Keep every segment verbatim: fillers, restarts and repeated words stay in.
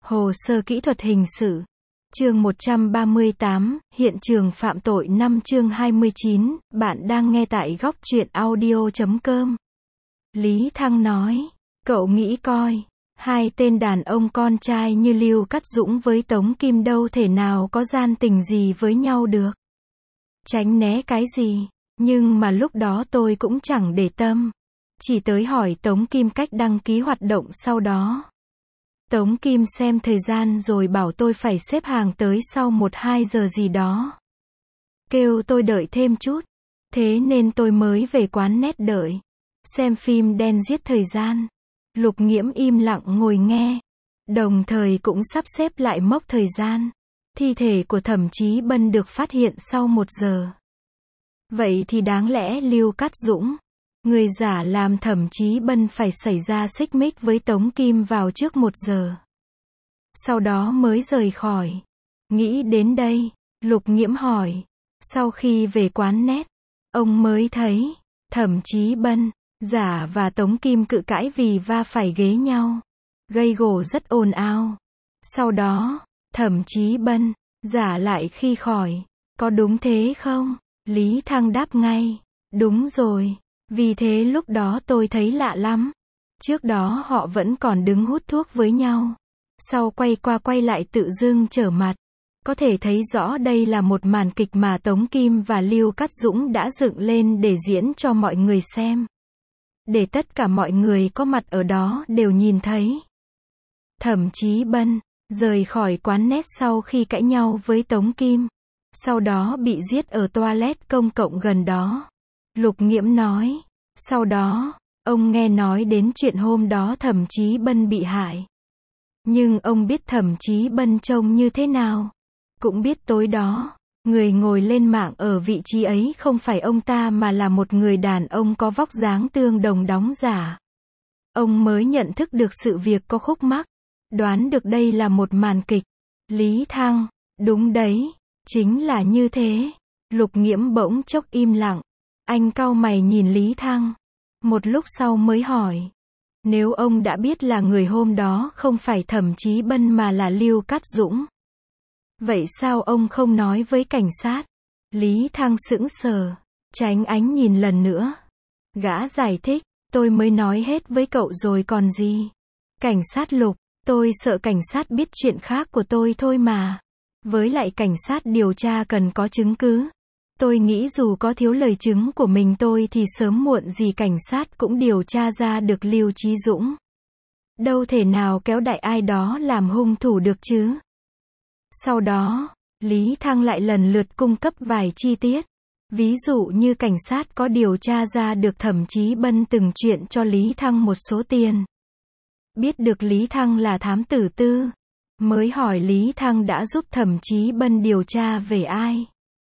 Hồ sơ kỹ thuật hình sự. Chương một trăm ba mươi tám, hiện trường phạm tội năm chương hai mươi chín, bạn đang nghe tại góc truyện audio chấm com. Lý Thăng nói, cậu nghĩ coi, hai tên đàn ông con trai như Lưu Cát Dũng với Tống Kim đâu thể nào có gian tình gì với nhau được. Tránh né cái gì, nhưng mà lúc đó tôi cũng chẳng để tâm. Chỉ tới hỏi Tống Kim cách đăng ký hoạt động sau đó. Tống Kim xem thời gian rồi bảo tôi phải xếp hàng tới sau một hai giờ gì đó. Kêu tôi đợi thêm chút. Thế nên tôi mới về quán net đợi. Xem phim đen giết thời gian. Lục Nghiễm im lặng ngồi nghe. Đồng thời cũng sắp xếp lại mốc thời gian. Thi thể của Thẩm Chí Bân được phát hiện sau một giờ. Vậy thì đáng lẽ Lưu Cát Dũng, người giả làm Thẩm Chí Bân phải xảy ra xích mích với Tống Kim vào trước một giờ. Sau đó mới rời khỏi. Nghĩ đến đây, Lục Nghiễm hỏi. Sau khi về quán net, ông mới thấy, Thẩm Chí Bân, giả và Tống Kim cự cãi vì va phải ghế nhau. Gây gổ rất ồn ào. Sau đó, Thẩm Chí Bân, giả lại khi khỏi. Có đúng thế không? Lý Thăng đáp ngay. Đúng rồi. Vì thế lúc đó tôi thấy lạ lắm. Trước đó họ vẫn còn đứng hút thuốc với nhau. Sau quay qua quay lại tự dưng trở mặt. Có thể thấy rõ đây là một màn kịch mà Tống Kim và Lưu Cát Dũng đã dựng lên để diễn cho mọi người xem. Để tất cả mọi người có mặt ở đó đều nhìn thấy. Thẩm Chí Bân rời khỏi quán net sau khi cãi nhau với Tống Kim. Sau đó bị giết ở toilet công cộng gần đó. Lục Nghiễm nói. Sau đó, ông nghe nói đến chuyện hôm đó Thẩm Chí Bân bị hại. Nhưng ông biết Thẩm Chí Bân trông như thế nào. Cũng biết tối đó, người ngồi lên mạng ở vị trí ấy không phải ông ta mà là một người đàn ông có vóc dáng tương đồng đóng giả. Ông mới nhận thức được sự việc có khúc mắc. Đoán được đây là một màn kịch. Lý Thăng, đúng đấy, chính là như thế. Lục Nghiễm bỗng chốc im lặng. Anh cau mày nhìn Lý Thăng. Một lúc sau mới hỏi. Nếu ông đã biết là người hôm đó không phải Thẩm Chí Bân mà là Lưu Cát Dũng, vậy sao ông không nói với cảnh sát? Lý Thăng sững sờ. Tránh ánh nhìn lần nữa. Gã giải thích. Tôi mới nói hết với cậu rồi còn gì. Cảnh sát Lục, tôi sợ cảnh sát biết chuyện khác của tôi thôi mà. Với lại cảnh sát điều tra cần có chứng cứ. Tôi nghĩ dù có thiếu lời chứng của mình tôi thì sớm muộn gì cảnh sát cũng điều tra ra được Lưu Chí Dũng. Đâu thể nào kéo đại ai đó làm hung thủ được chứ. Sau đó, Lý Thăng lại lần lượt cung cấp vài chi tiết. Ví dụ như cảnh sát có điều tra ra được Thẩm Chí Bân từng chuyển cho Lý Thăng một số tiền. Biết được Lý Thăng là thám tử tư. Mới hỏi Lý Thăng đã giúp Thẩm Chí Bân điều tra về ai.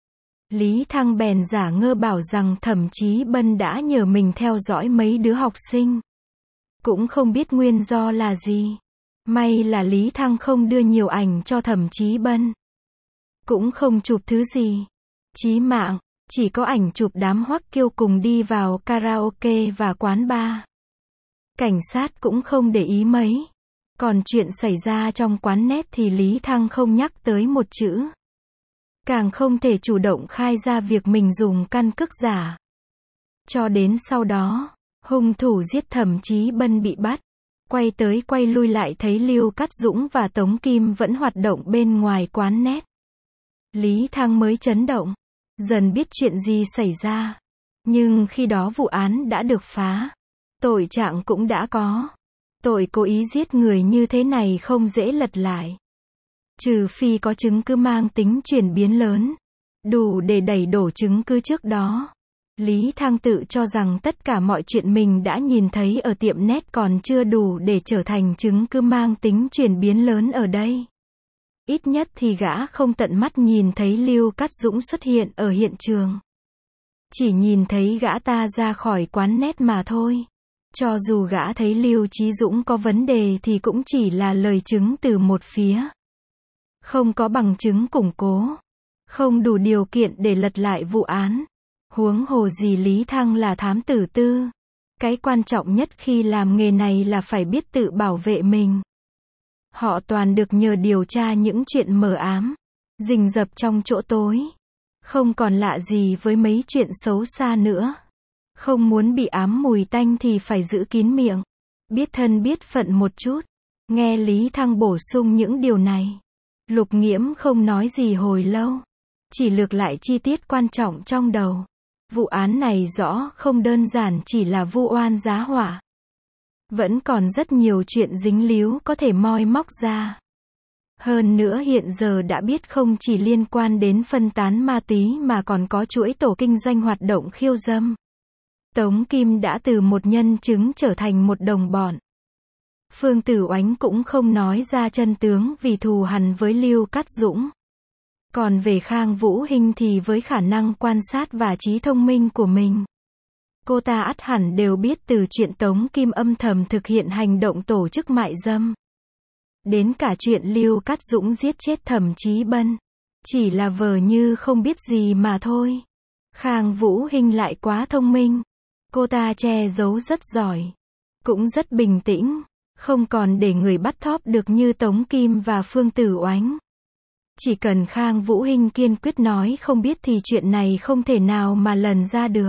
Lý Thăng bèn giả ngơ bảo rằng Thẩm Chí Bân đã nhờ mình theo dõi mấy đứa học sinh. Cũng không biết nguyên do là gì. May là Lý Thăng không đưa nhiều ảnh cho Thẩm Chí Bân. Cũng không chụp thứ gì chí mạng, chỉ có ảnh chụp đám hoắc kiêu cùng đi vào karaoke và quán bar. Cảnh sát cũng không để ý mấy. Còn chuyện xảy ra trong quán net thì Lý Thăng không nhắc tới một chữ. Càng không thể chủ động khai ra việc mình dùng căn cước giả. Cho đến sau đó, hung thủ giết Thẩm Chí Bân bị bắt. Quay tới quay lui lại thấy Lưu Cát Dũng và Tống Kim vẫn hoạt động bên ngoài quán net. Lý Thăng mới chấn động. Dần biết chuyện gì xảy ra. Nhưng khi đó vụ án đã được phá. Tội trạng cũng đã có. Tội cố ý giết người như thế này không dễ lật lại. Trừ phi có chứng cứ mang tính chuyển biến lớn. Đủ để đẩy đổ chứng cứ trước đó. Lý Thăng tự cho rằng tất cả mọi chuyện mình đã nhìn thấy ở tiệm net còn chưa đủ để trở thành chứng cứ mang tính chuyển biến lớn ở đây. Ít nhất thì gã không tận mắt nhìn thấy Lưu Cát Dũng xuất hiện ở hiện trường. Chỉ nhìn thấy gã ta ra khỏi quán net mà thôi. Cho dù gã thấy Lưu Chí Dũng có vấn đề thì cũng chỉ là lời chứng từ một phía. Không có bằng chứng củng cố. Không đủ điều kiện để lật lại vụ án. Huống hồ gì Lý Thăng là thám tử tư. Cái quan trọng nhất khi làm nghề này là phải biết tự bảo vệ mình. Họ toàn được nhờ điều tra những chuyện mờ ám, rình rập trong chỗ tối. Không còn lạ gì với mấy chuyện xấu xa nữa. Không muốn bị ám mùi tanh thì phải giữ kín miệng. Biết thân biết phận một chút. Nghe Lý Thăng bổ sung những điều này. Lục Nghiễm không nói gì hồi lâu. Chỉ lược lại chi tiết quan trọng trong đầu. Vụ án này rõ không đơn giản chỉ là vu oan giá họa. Vẫn còn rất nhiều chuyện dính líu có thể moi móc ra. Hơn nữa hiện giờ đã biết không chỉ liên quan đến phân tán ma túy mà còn có chuỗi tổ kinh doanh hoạt động khiêu dâm. Tống Kim đã từ một nhân chứng trở thành một đồng bọn. Phương Tử Oánh cũng không nói ra chân tướng vì thù hằn với Lưu Cát Dũng. Còn về Khang Vũ Hinh thì với khả năng quan sát và trí thông minh của mình, cô ta ắt hẳn đều biết từ chuyện Tống Kim âm thầm thực hiện hành động tổ chức mại dâm. Đến cả chuyện Lưu Cát Dũng giết chết Thẩm Chí Bân. Chỉ là vờ như không biết gì mà thôi. Khang Vũ Hinh lại quá thông minh. Cô ta che giấu rất giỏi. Cũng rất bình tĩnh. Không còn để người bắt thóp được như Tống Kim và Phương Tử Oánh. Chỉ cần Khang Vũ Hinh kiên quyết nói không biết thì chuyện này không thể nào mà lần ra được.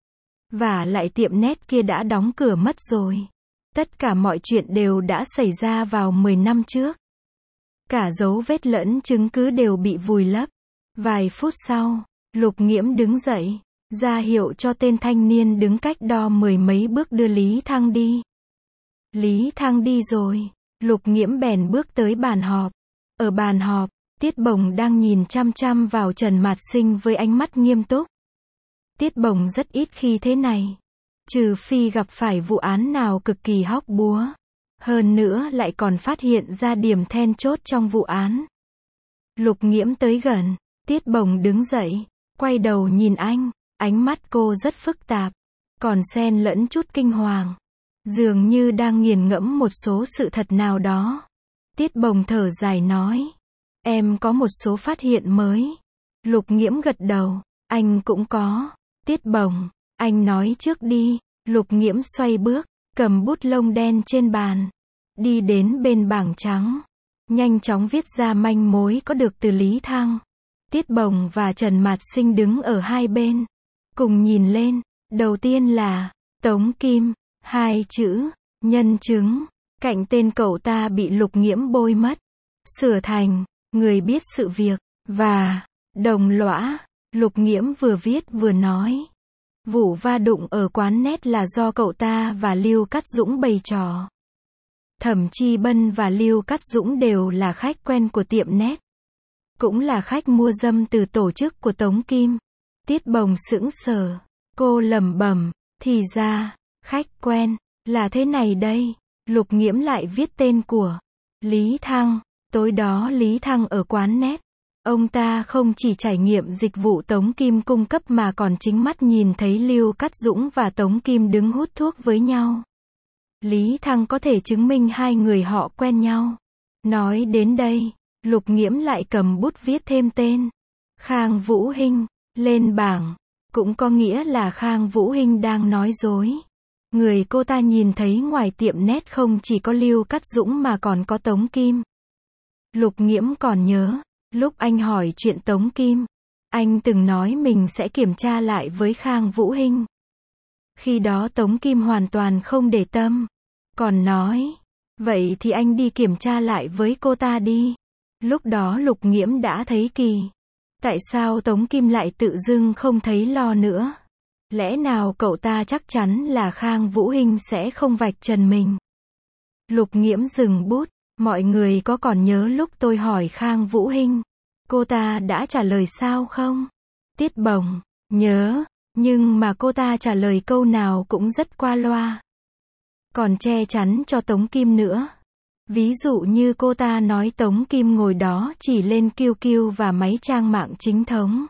Và lại tiệm nét kia đã đóng cửa mất rồi. Tất cả mọi chuyện đều đã xảy ra vào mười năm trước. Cả dấu vết lẫn chứng cứ đều bị vùi lấp. Vài phút sau, Lục Nghiễm đứng dậy, ra hiệu cho tên thanh niên đứng cách đó mười mấy bước đưa Lý Thăng đi. Lý Thăng đi rồi, Lục Nghiễm bèn bước tới bàn họp. Ở bàn họp, Tiết Bồng đang nhìn chăm chăm vào Trần Mạt Sinh với ánh mắt nghiêm túc. Tiết Bồng rất ít khi thế này. Trừ phi gặp phải vụ án nào cực kỳ hóc búa. Hơn nữa lại còn phát hiện ra điểm then chốt trong vụ án. Lục Nghiễm tới gần, Tiết Bồng đứng dậy, quay đầu nhìn anh, ánh mắt cô rất phức tạp, còn xen lẫn chút kinh hoàng. Dường như đang nghiền ngẫm một số sự thật nào đó. Tiết Bồng thở dài nói, em có một số phát hiện mới. Lục Nghiễm gật đầu, anh cũng có. Tiết Bồng, anh nói trước đi. Lục Nghiễm xoay bước, cầm bút lông đen trên bàn, đi đến bên bảng trắng, nhanh chóng viết ra manh mối có được từ Lý Thăng. Tiết Bồng và Trần Mạt Sinh đứng ở hai bên, cùng nhìn lên. Đầu tiên là Tống Kim, hai chữ, nhân chứng, cạnh tên cậu ta bị Lục Nghiễm bôi mất, sửa thành người biết sự việc, và đồng lõa. Lục Nghiễm vừa viết vừa nói, vụ va đụng ở quán nét là do cậu ta và Lưu Cát Dũng bày trò. Thẩm Chi Bân và Lưu Cát Dũng đều là khách quen của tiệm nét, cũng là khách mua dâm từ tổ chức của Tống Kim. Tiết Bồng sững sờ, cô lẩm bẩm, thì ra, khách quen, là thế này đây. Lục Nghiễm lại viết tên của Lý Thăng. Tối đó Lý Thăng ở quán nét. Ông ta không chỉ trải nghiệm dịch vụ Tống Kim cung cấp mà còn chính mắt nhìn thấy Lưu Cát Dũng và Tống Kim đứng hút thuốc với nhau. Lý Thăng có thể chứng minh hai người họ quen nhau. Nói đến đây, Lục Nghiễm lại cầm bút viết thêm tên Khang Vũ Hinh lên bảng. Cũng có nghĩa là Khang Vũ Hinh đang nói dối. Người cô ta nhìn thấy ngoài tiệm nét không chỉ có Lưu Cát Dũng mà còn có Tống Kim. Lục Nghiễm còn nhớ, lúc anh hỏi chuyện Tống Kim, anh từng nói mình sẽ kiểm tra lại với Khang Vũ Hinh. Khi đó Tống Kim hoàn toàn không để tâm, còn nói, vậy thì anh đi kiểm tra lại với cô ta đi. Lúc đó Lục Nghiễm đã thấy kỳ. Tại sao Tống Kim lại tự dưng không thấy lo nữa? Lẽ nào cậu ta chắc chắn là Khang Vũ Hinh sẽ không vạch trần mình? Lục Nghiễm dừng bút, mọi người có còn nhớ lúc tôi hỏi Khang Vũ Hinh, cô ta đã trả lời sao không? Tiết Bồng, nhớ, nhưng mà cô ta trả lời câu nào cũng rất qua loa. Còn che chắn cho Tống Kim nữa. Ví dụ như cô ta nói Tống Kim ngồi đó chỉ lên Q Q và máy trang mạng chính thống.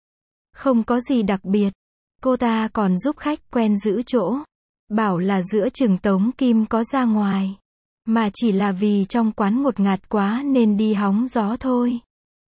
Không có gì đặc biệt. Cô ta còn giúp khách quen giữ chỗ. Bảo là giữa chừng Tống Kim có ra ngoài. Mà chỉ là vì trong quán ngột ngạt quá nên đi hóng gió thôi.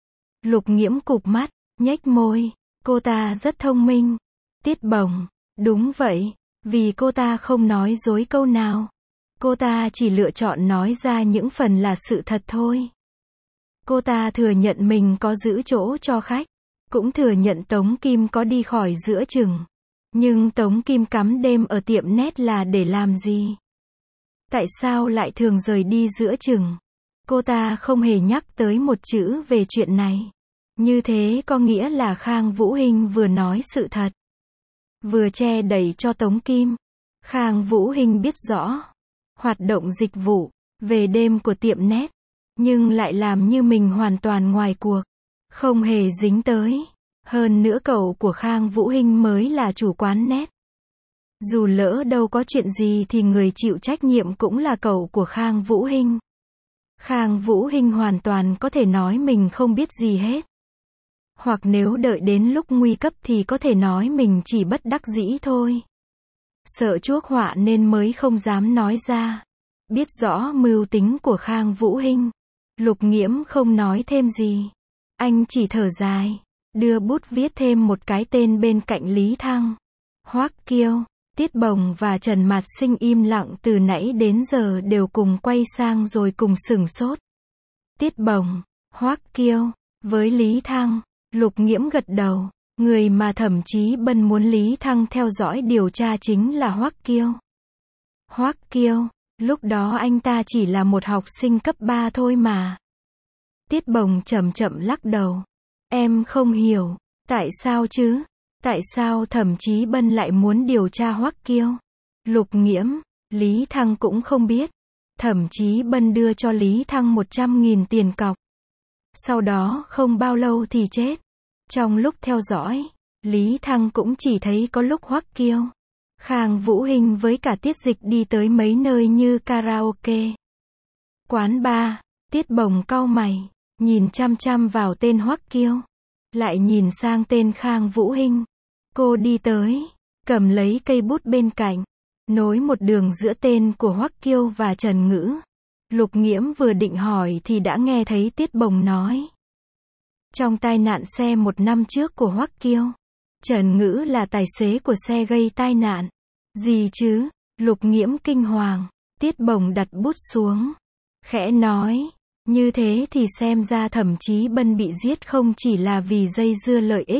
Lục Nghiễm cụp mắt, nhếch môi. Cô ta rất thông minh. Tiết Bồng, đúng vậy. Vì cô ta không nói dối câu nào. Cô ta chỉ lựa chọn nói ra những phần là sự thật thôi. Cô ta thừa nhận mình có giữ chỗ cho khách. Cũng thừa nhận Tống Kim có đi khỏi giữa chừng. Nhưng Tống Kim cắm đêm ở tiệm nét là để làm gì? Tại sao lại thường rời đi giữa chừng? Cô ta không hề nhắc tới một chữ về chuyện này. Như thế có nghĩa là Khang Vũ Hinh vừa nói sự thật, vừa che đậy cho Tống Kim. Khang Vũ Hinh biết rõ hoạt động dịch vụ về đêm của tiệm nét, nhưng lại làm như mình hoàn toàn ngoài cuộc, không hề dính tới. Hơn nữa cậu của Khang Vũ Hinh mới là chủ quán nét. Dù lỡ đâu có chuyện gì thì người chịu trách nhiệm cũng là cậu của Khang Vũ Hinh. Khang Vũ Hinh hoàn toàn có thể nói mình không biết gì hết. Hoặc nếu đợi đến lúc nguy cấp thì có thể nói mình chỉ bất đắc dĩ thôi. Sợ chuốc họa nên mới không dám nói ra. Biết rõ mưu tính của Khang Vũ Hinh, Lục Nghiễm không nói thêm gì. Anh chỉ thở dài, đưa bút viết thêm một cái tên bên cạnh Lý Thăng. Hoắc Kiêu. Tiết Bồng và Trần Mạt Sinh im lặng từ nãy đến giờ đều cùng quay sang rồi cùng sửng sốt. Tiết Bồng, Hoắc Kiêu, với Lý Thăng. Lục Nghiễm gật đầu. Người mà Thẩm Chí Bân muốn Lý Thăng theo dõi điều tra chính là Hoắc Kiêu. Hoắc Kiêu, lúc đó anh ta chỉ là một học sinh cấp ba thôi mà. Tiết Bồng chậm chậm lắc đầu. Em không hiểu, tại sao chứ? Tại sao Thẩm Chí Bân lại muốn điều tra Hoắc Kiêu? Lục Nghiễm, Lý Thăng cũng không biết. Thẩm Chí Bân đưa cho Lý Thăng một trăm nghìn tiền cọc. Sau đó không bao lâu thì chết. Trong lúc theo dõi, Lý Thăng cũng chỉ thấy có lúc Hoắc Kiêu, Khang Vũ Hinh với cả Tiết Dịch đi tới mấy nơi như karaoke, quán bar. Tiết Bồng cau mày, nhìn chăm chăm vào tên Hoắc Kiêu, lại nhìn sang tên Khang Vũ Hinh. Cô đi tới, cầm lấy cây bút bên cạnh, nối một đường giữa tên của Hoắc Kiêu và Trần Ngữ. Lục Nghiễm vừa định hỏi thì đã nghe thấy Tiết Bồng nói. Trong tai nạn xe một năm trước của Hoắc Kiêu, Trần Ngữ là tài xế của xe gây tai nạn. Gì chứ? Lục Nghiễm kinh hoàng. Tiết Bồng đặt bút xuống, khẽ nói, như thế thì xem ra Thẩm Chí Bân bị giết không chỉ là vì dây dưa lợi ích.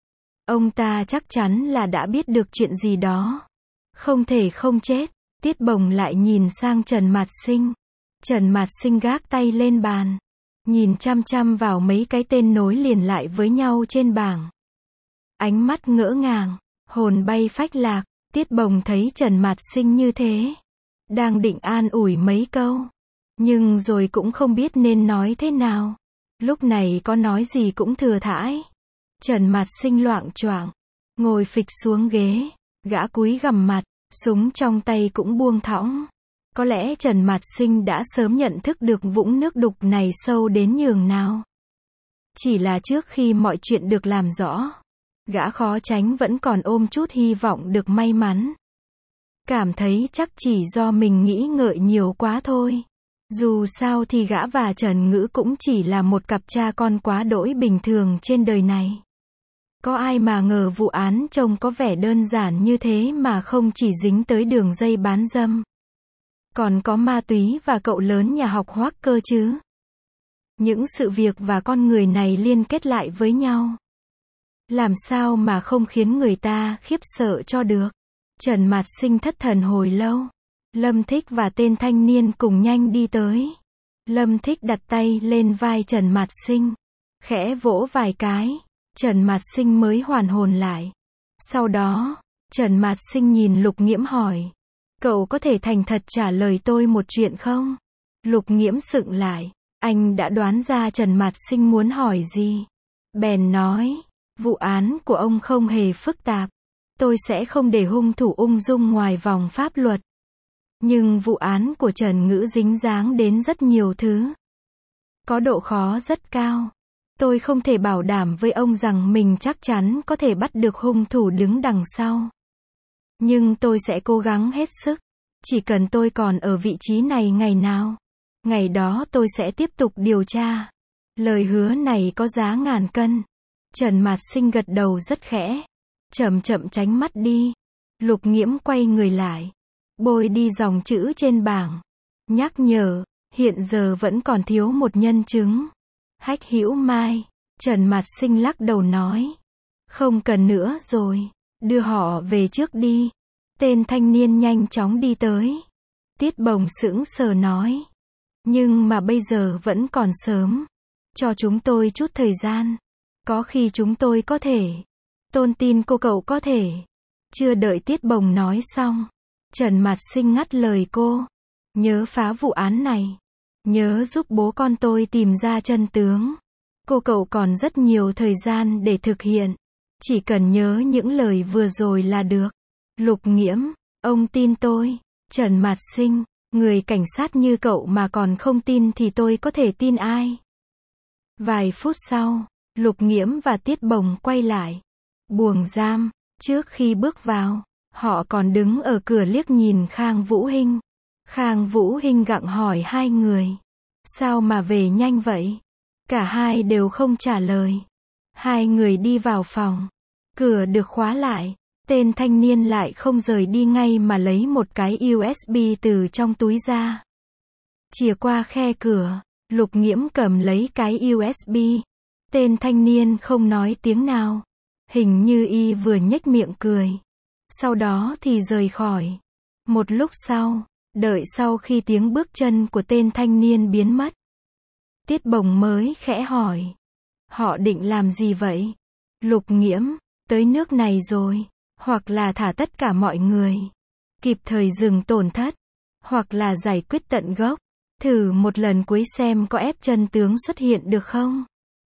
Ông ta chắc chắn là đã biết được chuyện gì đó. Không thể không chết. Tiết Bồng lại nhìn sang Trần Mạt Sinh. Trần Mạt Sinh gác tay lên bàn, nhìn chăm chăm vào mấy cái tên nối liền lại với nhau trên bảng. Ánh mắt ngỡ ngàng, hồn bay phách lạc. Tiết Bồng thấy Trần Mạt Sinh như thế, đang định an ủi mấy câu, nhưng rồi cũng không biết nên nói thế nào. Lúc này có nói gì cũng thừa thãi. Trần Mạt Sinh loạng choạng, ngồi phịch xuống ghế, gã cúi gằm mặt, súng trong tay cũng buông thõng. Có lẽ Trần Mạt Sinh đã sớm nhận thức được vũng nước đục này sâu đến nhường nào. Chỉ là trước khi mọi chuyện được làm rõ, gã khó tránh vẫn còn ôm chút hy vọng được may mắn. Cảm thấy chắc chỉ do mình nghĩ ngợi nhiều quá thôi. Dù sao thì gã và Trần Ngữ cũng chỉ là một cặp cha con quá đỗi bình thường trên đời này. Có ai mà ngờ vụ án trông có vẻ đơn giản như thế mà không chỉ dính tới đường dây bán dâm, còn có ma túy và cậu lớn nhà học Hoắc cơ chứ. Những sự việc và con người này liên kết lại với nhau, làm sao mà không khiến người ta khiếp sợ cho được. Trần Mạt Sinh thất thần hồi lâu. Lâm Thích và tên thanh niên cùng nhanh đi tới. Lâm Thích đặt tay lên vai Trần Mạt Sinh, khẽ vỗ vài cái. Trần Mạt Sinh mới hoàn hồn lại. Sau đó, Trần Mạt Sinh nhìn Lục Nghiễm hỏi, cậu có thể thành thật trả lời tôi một chuyện không? Lục Nghiễm sững lại, anh đã đoán ra Trần Mạt Sinh muốn hỏi gì. Bèn nói, vụ án của ông không hề phức tạp. Tôi sẽ không để hung thủ ung dung ngoài vòng pháp luật. Nhưng vụ án của Trần Ngữ dính dáng đến rất nhiều thứ, có độ khó rất cao. Tôi không thể bảo đảm với ông rằng mình chắc chắn có thể bắt được hung thủ đứng đằng sau. Nhưng tôi sẽ cố gắng hết sức. Chỉ cần tôi còn ở vị trí này ngày nào, ngày đó tôi sẽ tiếp tục điều tra. Lời hứa này có giá ngàn cân. Trần Mạt Sinh gật đầu rất khẽ, chậm chậm tránh mắt đi. Lục Nghiễm quay người lại, bôi đi dòng chữ trên bảng. Nhắc nhở, hiện giờ vẫn còn thiếu một nhân chứng. Hách Hữu Mai, Trần Mạt Sinh lắc đầu nói. Không cần nữa rồi, đưa họ về trước đi. Tên thanh niên nhanh chóng đi tới. Tiết Bồng sững sờ nói. Nhưng mà bây giờ vẫn còn sớm. Cho chúng tôi chút thời gian. Có khi chúng tôi có thể. Tôn tin cô cậu có thể. Chưa đợi Tiết Bồng nói xong. Trần Mạt Sinh ngắt lời cô. Nhớ phá vụ án này. Nhớ giúp bố con tôi tìm ra chân tướng. Cô cậu còn rất nhiều thời gian để thực hiện. Chỉ cần nhớ những lời vừa rồi là được. Lục Nghiễm, ông tin tôi. Trần Mạt Sinh, người cảnh sát như cậu mà còn không tin thì tôi có thể tin ai? Vài phút sau, Lục Nghiễm và Tiết Bồng quay lại. Buồng giam, trước khi bước vào, họ còn đứng ở cửa liếc nhìn Khang Vũ Hinh. Khang Vũ Hinh gặng hỏi hai người. Sao mà về nhanh vậy? Cả hai đều không trả lời. Hai người đi vào phòng. Cửa được khóa lại. Tên thanh niên lại không rời đi ngay mà lấy một cái u ét bê từ trong túi ra. Chìa qua khe cửa, Lục Nghiễm cầm lấy cái u ét bê. Tên thanh niên không nói tiếng nào. Hình như y vừa nhếch miệng cười. Sau đó thì rời khỏi. Một lúc sau, đợi sau khi tiếng bước chân của tên thanh niên biến mất. Tiết Bồng mới khẽ hỏi. Họ định làm gì vậy? Lục Nghiễm, tới nước này rồi. Hoặc là thả tất cả mọi người. Kịp thời dừng tổn thất. Hoặc là giải quyết tận gốc. Thử một lần cuối xem có ép chân tướng xuất hiện được không?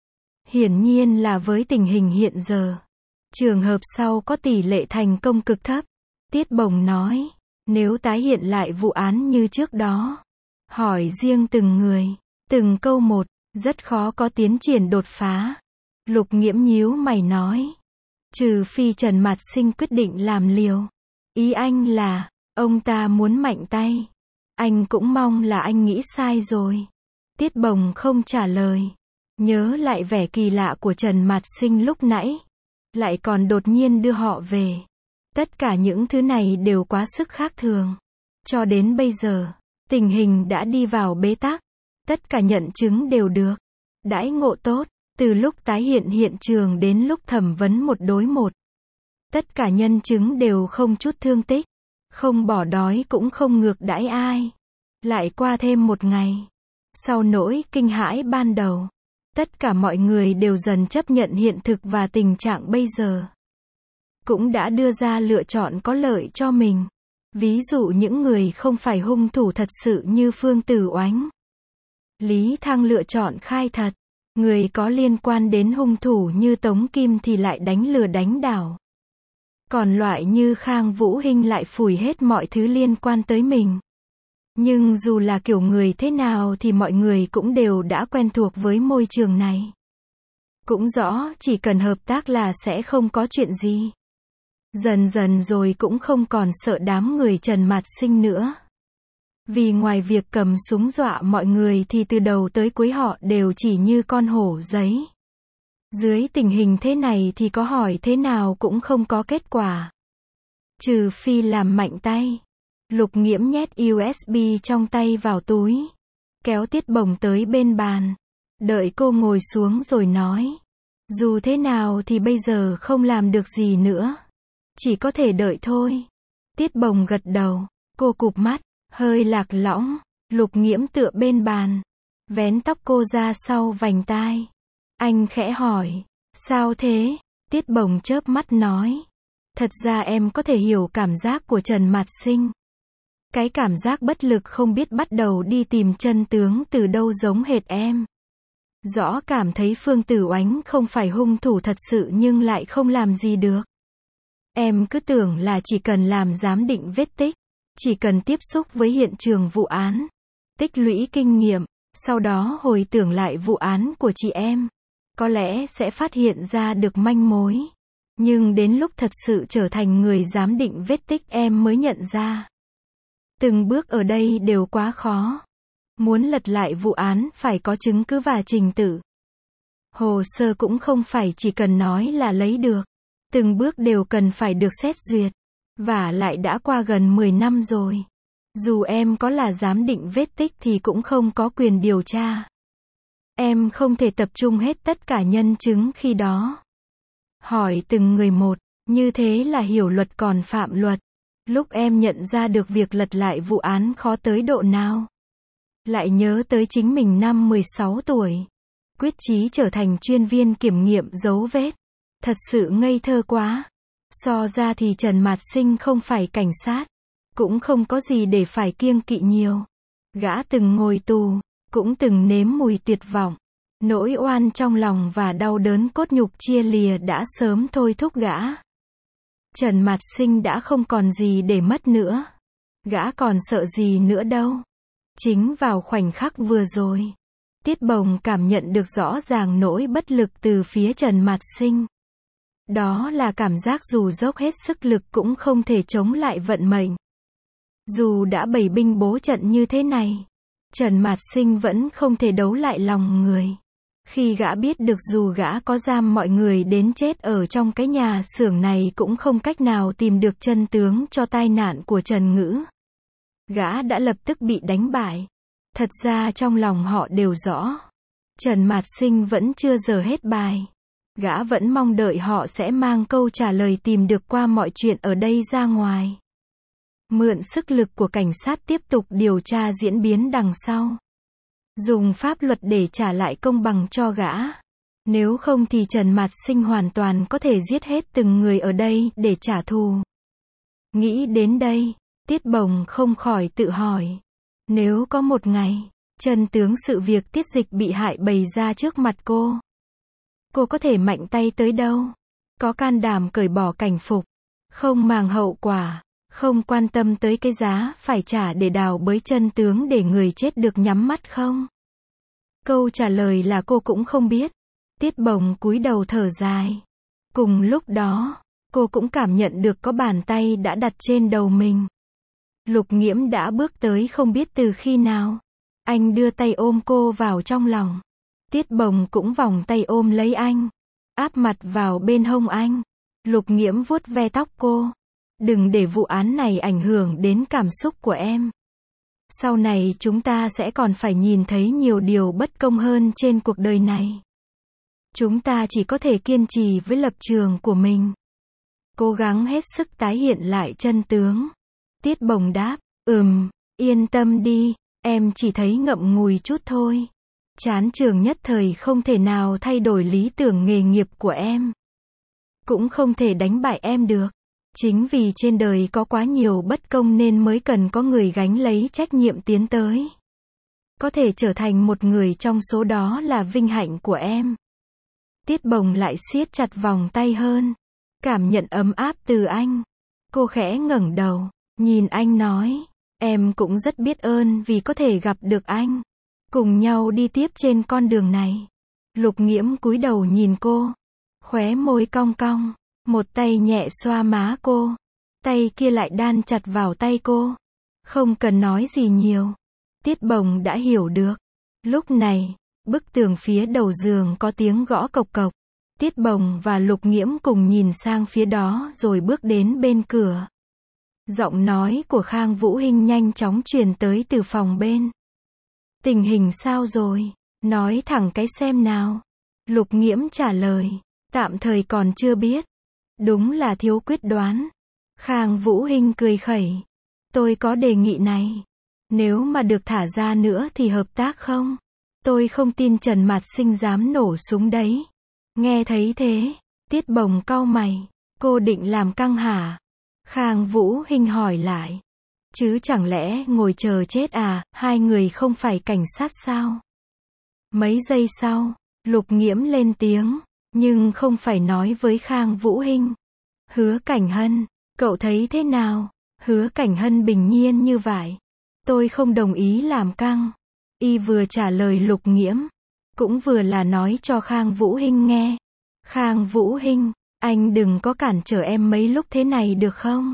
Hiển nhiên là với tình hình hiện giờ. Trường hợp sau có tỷ lệ thành công cực thấp. Tiết Bồng nói. Nếu tái hiện lại vụ án như trước đó. Hỏi riêng từng người. Từng câu một. Rất khó có tiến triển đột phá. Lục Nghiễm nhíu mày nói. Trừ phi Trần Mạt Sinh quyết định làm liều. Ý anh là, ông ta muốn mạnh tay. Anh cũng mong là anh nghĩ sai rồi. Tiết Bồng không trả lời. Nhớ lại vẻ kỳ lạ của Trần Mạt Sinh lúc nãy. Lại còn đột nhiên đưa họ về. Tất cả những thứ này đều quá sức khác thường. Cho đến bây giờ, tình hình đã đi vào bế tắc. Tất cả nhận chứng đều được. Đãi ngộ tốt. Từ lúc tái hiện hiện trường đến lúc thẩm vấn một đối một. Tất cả nhân chứng đều không chút thương tích. Không bỏ đói cũng không ngược đãi ai. Lại qua thêm một ngày. Sau nỗi kinh hãi ban đầu. Tất cả mọi người đều dần chấp nhận hiện thực và tình trạng bây giờ. Cũng đã đưa ra lựa chọn có lợi cho mình. Ví dụ những người không phải hung thủ thật sự như Phương Tử Oánh. Lý Thăng lựa chọn khai thật. Người có liên quan đến hung thủ như Tống Kim thì lại đánh lừa đánh đảo. Còn loại như Khang Vũ Hinh lại phủi hết mọi thứ liên quan tới mình. Nhưng dù là kiểu người thế nào thì mọi người cũng đều đã quen thuộc với môi trường này. Cũng rõ chỉ cần hợp tác là sẽ không có chuyện gì. Dần dần rồi cũng không còn sợ đám người Trần Mạt Sinh nữa. Vì ngoài việc cầm súng dọa mọi người thì từ đầu tới cuối họ đều chỉ như con hổ giấy. Dưới tình hình thế này thì có hỏi thế nào cũng không có kết quả. Trừ phi làm mạnh tay. Lục Nghiễm nhét u ét bê trong tay vào túi. Kéo Tiết Bồng tới bên bàn. Đợi cô ngồi xuống rồi nói. Dù thế nào thì bây giờ không làm được gì nữa. Chỉ có thể đợi thôi. Tiết Bồng gật đầu. Cô cụp mắt. Hơi lạc lõng. Lục Nghiễm tựa bên bàn. Vén tóc cô ra sau vành tai. Anh khẽ hỏi. Sao thế? Tiết Bồng chớp mắt nói. Thật ra em có thể hiểu cảm giác của Trần Mạt Sinh. Cái cảm giác bất lực không biết bắt đầu đi tìm chân tướng từ đâu giống hệt em. Rõ cảm thấy Phương Tử Oánh không phải hung thủ thật sự nhưng lại không làm gì được. Em cứ tưởng là chỉ cần làm giám định vết tích. Chỉ cần tiếp xúc với hiện trường vụ án. Tích lũy kinh nghiệm. Sau đó hồi tưởng lại vụ án của chị em. Có lẽ sẽ phát hiện ra được manh mối. Nhưng đến lúc thật sự trở thành người giám định vết tích em mới nhận ra. Từng bước ở đây đều quá khó. Muốn lật lại vụ án phải có chứng cứ và trình tự. Hồ sơ cũng không phải chỉ cần nói là lấy được. Từng bước đều cần phải được xét duyệt. Vả lại đã qua gần mười năm rồi. Dù em có là giám định vết tích thì cũng không có quyền điều tra. Em không thể tập trung hết tất cả nhân chứng khi đó. Hỏi từng người một, như thế là hiểu luật còn phạm luật. Lúc em nhận ra được việc lật lại vụ án khó tới độ nào. Lại nhớ tới chính mình năm mười sáu tuổi. Quyết chí trở thành chuyên viên kiểm nghiệm dấu vết. Thật sự ngây thơ quá. So ra thì Trần Mạt Sinh không phải cảnh sát. Cũng không có gì để phải kiêng kỵ nhiều. Gã từng ngồi tù, cũng từng nếm mùi tuyệt vọng. Nỗi oan trong lòng và đau đớn cốt nhục chia lìa đã sớm thôi thúc gã. Trần Mạt Sinh đã không còn gì để mất nữa. Gã còn sợ gì nữa đâu. Chính vào khoảnh khắc vừa rồi, Tiết Bồng cảm nhận được rõ ràng nỗi bất lực từ phía Trần Mạt Sinh. Đó là cảm giác dù dốc hết sức lực cũng không thể chống lại vận mệnh. Dù đã bày binh bố trận như thế này, Trần Mạt Sinh vẫn không thể đấu lại lòng người. Khi gã biết được dù gã có giam mọi người đến chết ở trong cái nhà xưởng này cũng không cách nào tìm được chân tướng cho tai nạn của Trần Ngữ. Gã đã lập tức bị đánh bại. Thật ra trong lòng họ đều rõ. Trần Mạt Sinh vẫn chưa dở hết bài. Gã vẫn mong đợi họ sẽ mang câu trả lời tìm được qua mọi chuyện ở đây ra ngoài. Mượn sức lực của cảnh sát tiếp tục điều tra diễn biến đằng sau. Dùng pháp luật để trả lại công bằng cho gã. Nếu không thì Trần Mạt Sinh hoàn toàn có thể giết hết từng người ở đây để trả thù. Nghĩ đến đây, Tiết Bồng không khỏi tự hỏi. Nếu có một ngày, chân tướng sự việc Tiết Dịch bị hại bày ra trước mặt cô. Cô có thể mạnh tay tới đâu? Có can đảm cởi bỏ cảnh phục, không màng hậu quả, không quan tâm tới cái giá phải trả để đào bới chân tướng để người chết được nhắm mắt không? Câu trả lời là cô cũng không biết. Tiết Bồng cúi đầu thở dài. Cùng lúc đó, cô cũng cảm nhận được có bàn tay đã đặt trên đầu mình. Lục Nghiễm đã bước tới không biết từ khi nào. Anh đưa tay ôm cô vào trong lòng. Tiết Bồng cũng vòng tay ôm lấy anh, áp mặt vào bên hông anh. Lục Nghiễm vuốt ve tóc cô. Đừng để vụ án này ảnh hưởng đến cảm xúc của em. Sau này chúng ta sẽ còn phải nhìn thấy nhiều điều bất công hơn trên cuộc đời này. Chúng ta chỉ có thể kiên trì với lập trường của mình. Cố gắng hết sức tái hiện lại chân tướng. Tiết Bồng đáp, ừm, yên tâm đi, em chỉ thấy ngậm ngùi chút thôi. Chán trường nhất thời không thể nào thay đổi lý tưởng nghề nghiệp của em. Cũng không thể đánh bại em được. Chính vì trên đời có quá nhiều bất công nên mới cần có người gánh lấy trách nhiệm tiến tới. Có thể trở thành một người trong số đó là vinh hạnh của em. Tiết Bồng lại siết chặt vòng tay hơn. Cảm nhận ấm áp từ anh. Cô khẽ ngẩng đầu, nhìn anh nói, em cũng rất biết ơn vì có thể gặp được anh. Cùng nhau đi tiếp trên con đường này. Lục Nghiễm cúi đầu nhìn cô. Khóe môi cong cong. Một tay nhẹ xoa má cô. Tay kia lại đan chặt vào tay cô. Không cần nói gì nhiều. Tiết Bồng đã hiểu được. Lúc này, bức tường phía đầu giường có tiếng gõ cộc cộc. Tiết Bồng và Lục Nghiễm cùng nhìn sang phía đó rồi bước đến bên cửa. Giọng nói của Khang Vũ Hinh nhanh chóng truyền tới từ phòng bên. Tình hình sao rồi? Nói thẳng cái xem nào. Lục Nghiễm trả lời. Tạm thời còn chưa biết. Đúng là thiếu quyết đoán. Khang Vũ Hinh cười khẩy. Tôi có đề nghị này. Nếu mà được thả ra nữa thì hợp tác không? Tôi không tin Trần Mạt Sinh dám nổ súng đấy. Nghe thấy thế, Tiết Bồng cau mày. Cô định làm căng hả? Khang Vũ Hinh hỏi lại. Chứ chẳng lẽ ngồi chờ chết à, hai người không phải cảnh sát sao? Mấy giây sau, Lục Nghiễm lên tiếng, nhưng không phải nói với Khang Vũ Hinh. Hứa Cảnh Hân, cậu thấy thế nào? Hứa Cảnh Hân bình nhiên như vậy. Tôi không đồng ý làm căng. Y vừa trả lời Lục Nghiễm, cũng vừa là nói cho Khang Vũ Hinh nghe. Khang Vũ Hinh, anh đừng có cản trở em mấy lúc thế này được không?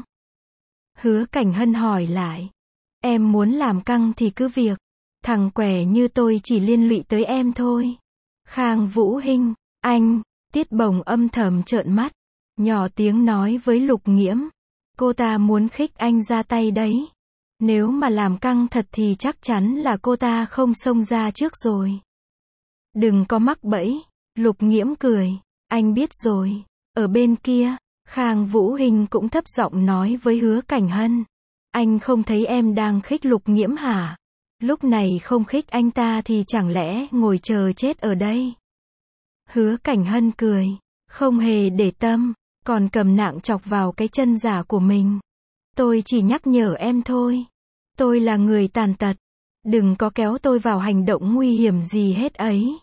Hứa Cảnh Hân hỏi lại. Em muốn làm căng thì cứ việc. Thằng què như tôi chỉ liên lụy tới em thôi. Khang Vũ Hinh, anh, Tiết Bồng âm thầm trợn mắt. Nhỏ tiếng nói với Lục Nghiễm. Cô ta muốn khích anh ra tay đấy. Nếu mà làm căng thật thì chắc chắn là cô ta không xông ra trước rồi. Đừng có mắc bẫy. Lục Nghiễm cười. Anh biết rồi. Ở bên kia, Khang Vũ Hinh cũng thấp giọng nói với Hứa Cảnh Hân. Anh không thấy em đang khích Lục Nghiễm hả? Lúc này không khích anh ta thì chẳng lẽ ngồi chờ chết ở đây? Hứa Cảnh Hân cười. Không hề để tâm, còn cầm nạng chọc vào cái chân giả của mình. Tôi chỉ nhắc nhở em thôi. Tôi là người tàn tật. Đừng có kéo tôi vào hành động nguy hiểm gì hết ấy.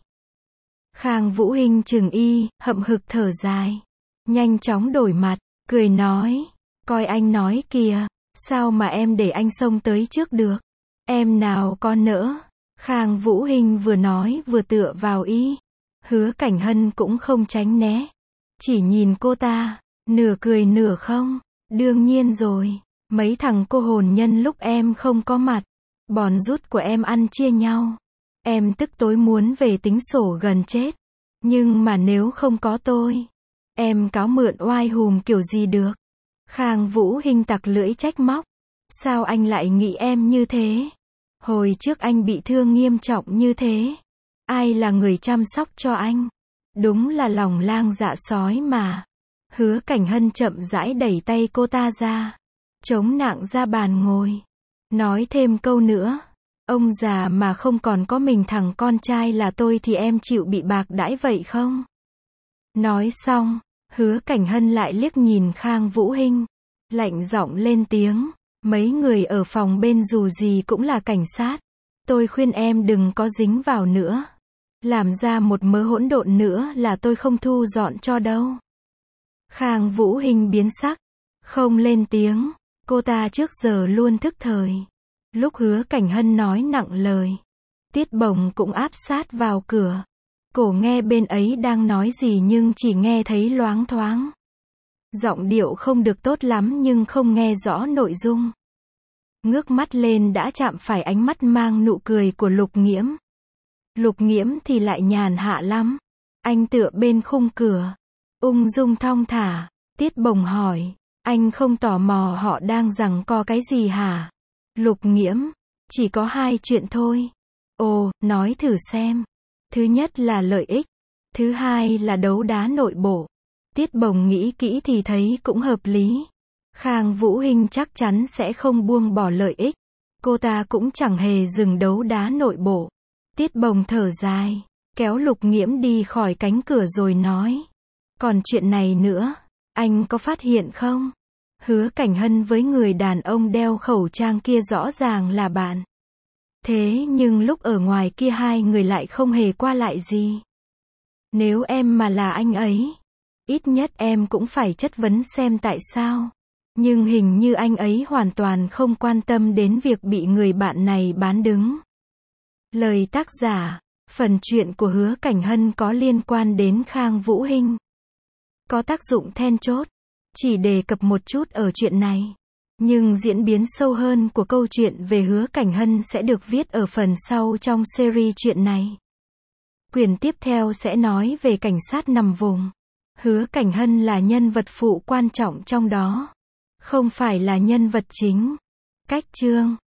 Khang Vũ Hinh chừng y, hậm hực thở dài. Nhanh chóng đổi mặt, cười nói. Coi anh nói kìa, sao mà em để anh xông tới trước được? Em nào có nỡ. Khang Vũ Hinh vừa nói vừa tựa vào y. Hứa Cảnh Hân cũng không tránh né. Chỉ nhìn cô ta, nửa cười nửa không. Đương nhiên rồi, mấy thằng cô hồn nhân lúc em không có mặt. Bòn rút của em ăn chia nhau. Em tức tối muốn về tính sổ gần chết. Nhưng mà nếu không có tôi, em cáo mượn oai hùm kiểu gì được. Khang Vũ Hinh tặc lưỡi trách móc. Sao anh lại nghĩ em như thế? Hồi trước anh bị thương nghiêm trọng như thế. Ai là người chăm sóc cho anh? Đúng là lòng lang dạ sói mà. Hứa Cảnh Hân chậm rãi đẩy tay cô ta ra. Chống nạng ra bàn ngồi. Nói thêm câu nữa. Ông già mà không còn có mình thằng con trai là tôi thì em chịu bị bạc đãi vậy không? Nói xong, Hứa Cảnh Hân lại liếc nhìn Khang Vũ Hinh. Lạnh giọng lên tiếng. Mấy người ở phòng bên dù gì cũng là cảnh sát. Tôi khuyên em đừng có dính vào nữa. Làm ra một mớ hỗn độn nữa là tôi không thu dọn cho đâu. Khang Vũ Hinh biến sắc. Không lên tiếng. Cô ta trước giờ luôn thức thời. Lúc Hứa Cảnh Hân nói nặng lời, Tiết Bồng cũng áp sát vào cửa. Cổ nghe bên ấy đang nói gì nhưng chỉ nghe thấy loáng thoáng. Giọng điệu không được tốt lắm nhưng không nghe rõ nội dung. Ngước mắt lên đã chạm phải ánh mắt mang nụ cười của Lục Nghiễm. Lục Nghiễm thì lại nhàn hạ lắm. Anh tựa bên khung cửa, ung dung thong thả. Tiết Bồng hỏi, anh không tò mò họ đang giằng co cái gì hả? Lục Nghiễm, chỉ có hai chuyện thôi. Ồ, nói thử xem. Thứ nhất là lợi ích. Thứ hai là đấu đá nội bộ. Tiết Bồng nghĩ kỹ thì thấy cũng hợp lý. Khang Vũ Hinh chắc chắn sẽ không buông bỏ lợi ích. Cô ta cũng chẳng hề dừng đấu đá nội bộ. Tiết Bồng thở dài, kéo Lục Nghiễm đi khỏi cánh cửa rồi nói. Còn chuyện này nữa, anh có phát hiện không? Hứa Cảnh Hân với người đàn ông đeo khẩu trang kia rõ ràng là bạn. Thế nhưng lúc ở ngoài kia hai người lại không hề qua lại gì. Nếu em mà là anh ấy, ít nhất em cũng phải chất vấn xem tại sao. Nhưng hình như anh ấy hoàn toàn không quan tâm đến việc bị người bạn này bán đứng. Lời tác giả, phần truyện của Hứa Cảnh Hân có liên quan đến Khang Vũ Hinh. Có tác dụng then chốt. Chỉ đề cập một chút ở chuyện này. Nhưng diễn biến sâu hơn của câu chuyện về Hứa Cảnh Hân sẽ được viết ở phần sau trong series chuyện này. Quyển tiếp theo sẽ nói về cảnh sát nằm vùng. Hứa Cảnh Hân là nhân vật phụ quan trọng trong đó. Không phải là nhân vật chính. Cách chương